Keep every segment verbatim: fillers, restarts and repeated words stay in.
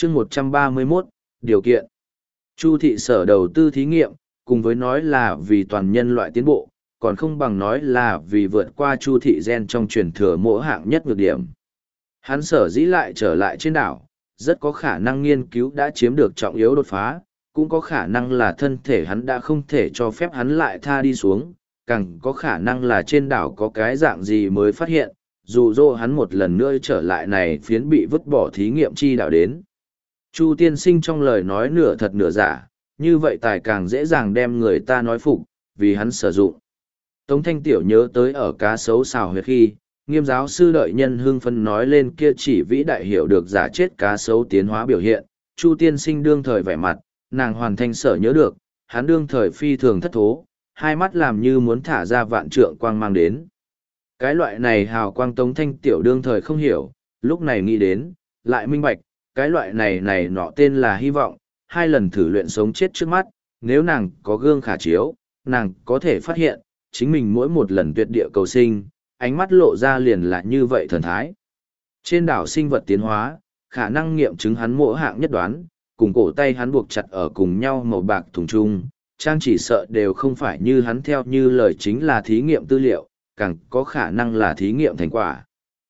chương một trăm ba mươi mốt, điều kiện. Chu thị sở đầu tư thí nghiệm, cùng với nói là vì toàn nhân loại tiến bộ, còn không bằng nói là vì vượt qua chu thị gen trong truyền thừa mỗi hạng nhất nhược điểm. Hắn sở dĩ lại trở lại trên đảo, rất có khả năng nghiên cứu đã chiếm được trọng yếu đột phá, cũng có khả năng là thân thể hắn đã không thể cho phép hắn lại tha đi xuống, càng có khả năng là trên đảo có cái dạng gì mới phát hiện, dù dỗ hắn một lần nữa trở lại này phiến bị vứt bỏ thí nghiệm chi đảo đến. Chu tiên sinh trong lời nói nửa thật nửa giả, như vậy tài càng dễ dàng đem người ta nói phục, vì hắn sử dụng. Tống Thanh Tiểu nhớ tới ở cá sấu xào huyệt khi, Nghiêm giáo sư đợi nhân hưng phân nói lên kia chỉ vĩ đại hiểu được giả chết cá sấu tiến hóa biểu hiện, Chu tiên sinh đương thời vẻ mặt, nàng hoàn thành sở nhớ được, hắn đương thời phi thường thất thố, hai mắt làm như muốn thả ra vạn trượng quang mang đến. Cái loại này hào quang Tống Thanh Tiểu đương thời không hiểu, lúc này nghĩ đến, lại minh bạch, cái loại này này nọ tên là hy vọng, hai lần thử luyện sống chết trước mắt, nếu nàng có gương khả chiếu, nàng có thể phát hiện, chính mình mỗi một lần tuyệt địa cầu sinh, ánh mắt lộ ra liền là như vậy thần thái. Trên đảo sinh vật tiến hóa, khả năng nghiệm chứng hắn mỗi hạng nhất đoán, cùng cổ tay hắn buộc chặt ở cùng nhau màu bạc thùng chung, trang chỉ sợ đều không phải như hắn theo như lời chính là thí nghiệm tư liệu, càng có khả năng là thí nghiệm thành quả.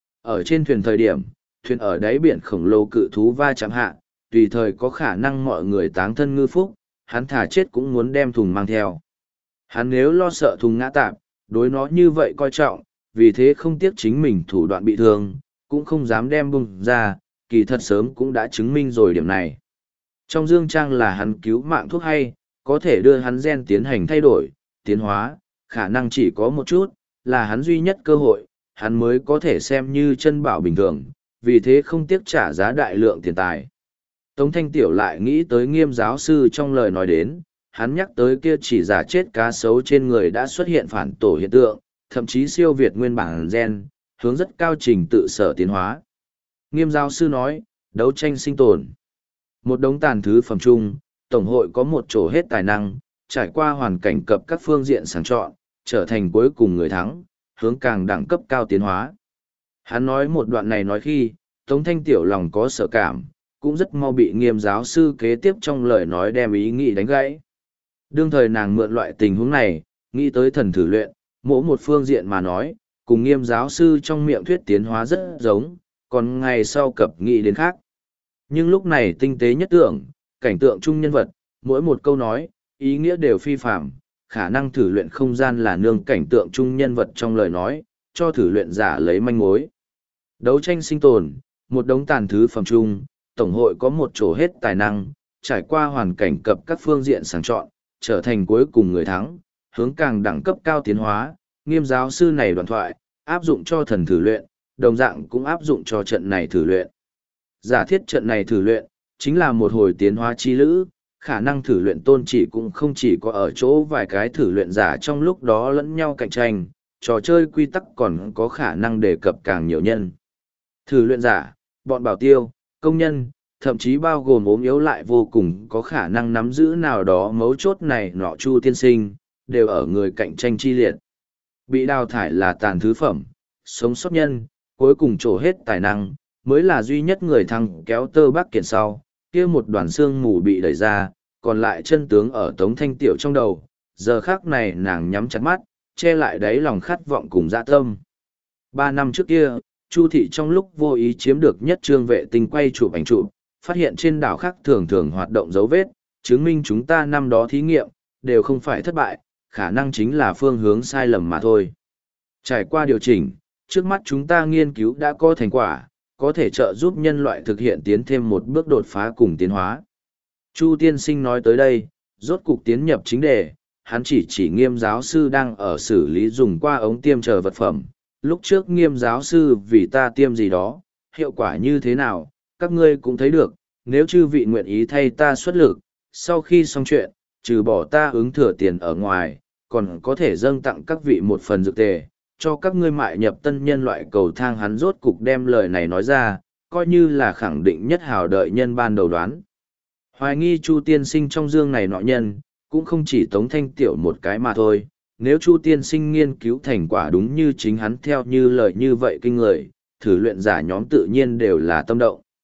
Ở trên thuyền thời điểm, thuyền ở đáy biển khổng lồ cự thú va chạm hạ, tùy thời có khả năng mọi người táng thân ngư phúc, hắn thả chết cũng muốn đem thùng mang theo. Hắn nếu lo sợ thùng ngã tạp, đối nó như vậy coi trọng, vì thế không tiếc chính mình thủ đoạn bị thương, cũng không dám đem bung ra, kỳ thật sớm cũng đã chứng minh rồi điểm này. Trong dương trang là hắn cứu mạng thuốc hay, có thể đưa hắn gen tiến hành thay đổi, tiến hóa, khả năng chỉ có một chút, là hắn duy nhất cơ hội, hắn mới có thể xem như chân bảo bình thường, vì thế không tiếc trả giá đại lượng tiền tài. Tống Thanh Tiểu lại nghĩ tới Nghiêm giáo sư trong lời nói đến, hắn nhắc tới kia chỉ giả chết cá sấu trên người đã xuất hiện phản tổ hiện tượng, thậm chí siêu việt nguyên bản gen, hướng rất cao trình tự sở tiến hóa. Nghiêm giáo sư nói, đấu tranh sinh tồn. Một đống tàn thứ phẩm chung, Tổng hội có một chỗ hết tài năng, trải qua hoàn cảnh cập các phương diện sàng chọn, trở thành cuối cùng người thắng, hướng càng đẳng cấp cao tiến hóa. Hắn nói một đoạn này nói khi, Tống Thanh Tiểu lòng có sợ cảm, cũng rất mau bị Nghiêm giáo sư kế tiếp trong lời nói đem ý nghĩ đánh gãy. Đương thời nàng mượn loại tình huống này, nghĩ tới thần thử luyện, mỗi một phương diện mà nói, cùng Nghiêm giáo sư trong miệng thuyết tiến hóa rất giống, còn ngày sau cập nghĩ đến khác. Nhưng lúc này tinh tế nhất tưởng, cảnh tượng chung nhân vật, mỗi một câu nói, ý nghĩa đều phi phạm, khả năng thử luyện không gian là nương cảnh tượng chung nhân vật trong lời nói, cho thử luyện giả lấy manh mối. Đấu tranh sinh tồn, một đống tàn thứ phẩm chung, Tổng hội có một chỗ hết tài năng, trải qua hoàn cảnh cập các phương diện sàng chọn, trở thành cuối cùng người thắng, hướng càng đẳng cấp cao tiến hóa. Nghiêm giáo sư này đoạn thoại, áp dụng cho thần thử luyện, đồng dạng cũng áp dụng cho trận này thử luyện. Giả thiết trận này thử luyện, chính là một hồi tiến hóa chi lữ, khả năng thử luyện tôn chỉ cũng không chỉ có ở chỗ vài cái thử luyện giả trong lúc đó lẫn nhau cạnh tranh, trò chơi quy tắc còn có khả năng đề cập càng nhiều nhân. Thử luyện giả, bọn bảo tiêu, công nhân, thậm chí bao gồm ốm yếu lại vô cùng có khả năng nắm giữ nào đó mấu chốt này nọ Chu tiên sinh, đều ở người cạnh tranh chi liệt. Bị đào thải là tàn thứ phẩm, sống sót nhân, cuối cùng trổ hết tài năng, mới là duy nhất người thăng kéo tơ bắc kiện sau, kia một đoàn xương mù bị đẩy ra, còn lại chân tướng ở Tống Thanh Tiểu trong đầu, giờ khác này nàng nhắm chặt mắt, che lại đáy lòng khát vọng cùng dạ tâm. Ba năm trước kia, Chu thị trong lúc vô ý chiếm được nhất trương vệ tinh quay chụp ảnh chụp, phát hiện trên đảo khác thường thường hoạt động dấu vết, chứng minh chúng ta năm đó thí nghiệm, đều không phải thất bại, khả năng chính là phương hướng sai lầm mà thôi. Trải qua điều chỉnh, trước mắt chúng ta nghiên cứu đã có thành quả, có thể trợ giúp nhân loại thực hiện tiến thêm một bước đột phá cùng tiến hóa. Chu tiên sinh nói tới đây, rốt cục tiến nhập chính đề, hắn chỉ chỉ Nghiêm giáo sư đang ở xử lý dùng qua ống tiêm chờ vật phẩm. Lúc trước Nghiêm giáo sư vì ta tiêm gì đó, hiệu quả như thế nào, các ngươi cũng thấy được, nếu chư vị nguyện ý thay ta xuất lực, sau khi xong chuyện, trừ bỏ ta ứng thừa tiền ở ngoài, còn có thể dâng tặng các vị một phần dược tề, cho các ngươi mại nhập tân nhân loại cầu thang. Hắn rốt cục đem lời này nói ra, coi như là khẳng định nhất hào đợi nhân ban đầu đoán. Hoài nghi Chu tiên sinh trong dương này nọ nhân, cũng không chỉ Tống Thanh Tiểu một cái mà thôi, nếu Chu tiên sinh nghiên cứu thành quả đúng như chính hắn theo như lời như vậy kinh người, thử luyện giả nhóm tự nhiên đều là tâm động.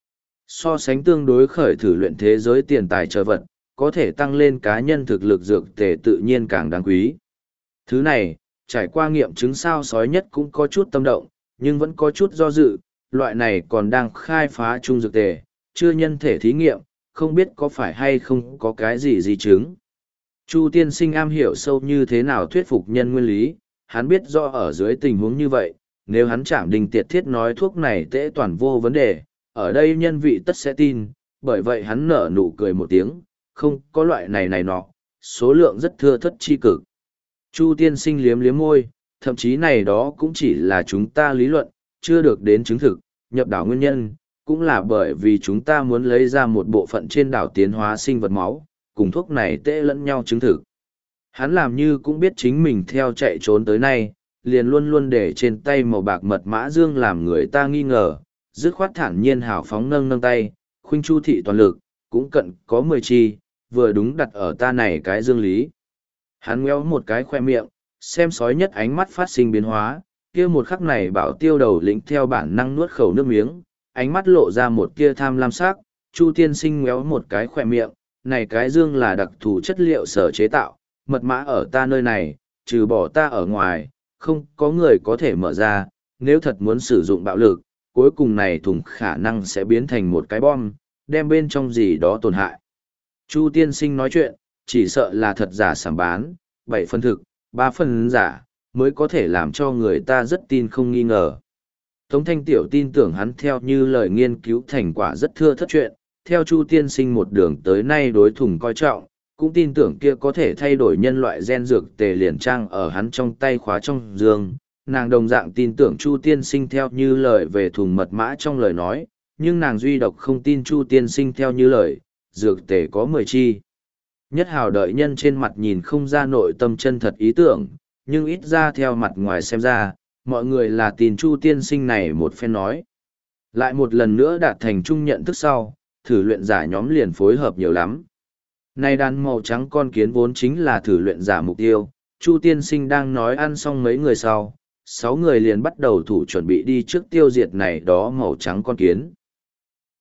So sánh tương đối khởi thử luyện thế giới tiền tài chờ vật, có thể tăng lên cá nhân thực lực dược tề tự nhiên càng đáng quý. Thứ này, trải qua nghiệm chứng sao sói nhất cũng có chút tâm động, nhưng vẫn có chút do dự, loại này còn đang khai phá chung dược tề, chưa nhân thể thí nghiệm, không biết có phải hay không có cái gì di chứng. Chu tiên sinh am hiểu sâu như thế nào thuyết phục nhân nguyên lý, hắn biết rõ ở dưới tình huống như vậy, nếu hắn chạm đình tiệt thiết nói thuốc này tễ toàn vô vấn đề, ở đây nhân vị tất sẽ tin, bởi vậy hắn nở nụ cười một tiếng, không có loại này này nọ, số lượng rất thưa thất chi cực. Chu tiên sinh liếm liếm môi, thậm chí này đó cũng chỉ là chúng ta lý luận, chưa được đến chứng thực, nhập đảo nguyên nhân, cũng là bởi vì chúng ta muốn lấy ra một bộ phận trên đảo tiến hóa sinh vật máu, cùng thuốc này tễ lẫn nhau chứng thực. Hắn làm như cũng biết chính mình theo chạy trốn tới nay, liền luôn luôn để trên tay màu bạc mật mã dương làm người ta nghi ngờ, dứt khoát thản nhiên hào phóng nâng nâng tay, khuynh chu thị toàn lực, cũng cận có mười chi, vừa đúng đặt ở ta này cái dương lý. Hắn ngoéo một cái khoe miệng, xem sói nhất ánh mắt phát sinh biến hóa, kia một khắc này bảo tiêu đầu lĩnh theo bản năng nuốt khẩu nước miếng, ánh mắt lộ ra một kia tham lam sắc, Chu tiên sinh ngoéo một cái khoe miệng, này cái dương là đặc thù chất liệu sở chế tạo, mật mã ở ta nơi này, trừ bỏ ta ở ngoài, không có người có thể mở ra, nếu thật muốn sử dụng bạo lực, cuối cùng này thùng khả năng sẽ biến thành một cái bom, đem bên trong gì đó tổn hại. Chu tiên sinh nói chuyện, chỉ sợ là thật giả sảm bán, bảy phần thực, ba phần giả, mới có thể làm cho người ta rất tin không nghi ngờ. Tống Thanh Tiểu tin tưởng hắn theo như lời nghiên cứu thành quả rất thưa thất chuyện, theo Chu tiên sinh một đường tới nay đối thùng coi trọng, cũng tin tưởng kia có thể thay đổi nhân loại gen dược tề liền trang ở hắn trong tay khóa trong giường. Nàng đồng dạng tin tưởng Chu tiên sinh theo như lời về thùng mật mã trong lời nói, nhưng nàng duy độc không tin Chu tiên sinh theo như lời, dược tề có mười chi. Nhất hào đợi nhân trên mặt nhìn không ra nội tâm chân thật ý tưởng, nhưng ít ra theo mặt ngoài xem ra, mọi người là tin Chu tiên sinh này một phen nói. Lại một lần nữa đạt thành chung nhận thức sau, thử luyện giả nhóm liền phối hợp nhiều lắm. Nay đàn màu trắng con kiến vốn chính là thử luyện giả mục tiêu, Chu tiên sinh đang nói ăn xong mấy người sau, sáu người liền bắt đầu thủ chuẩn bị đi trước tiêu diệt này đó màu trắng con kiến.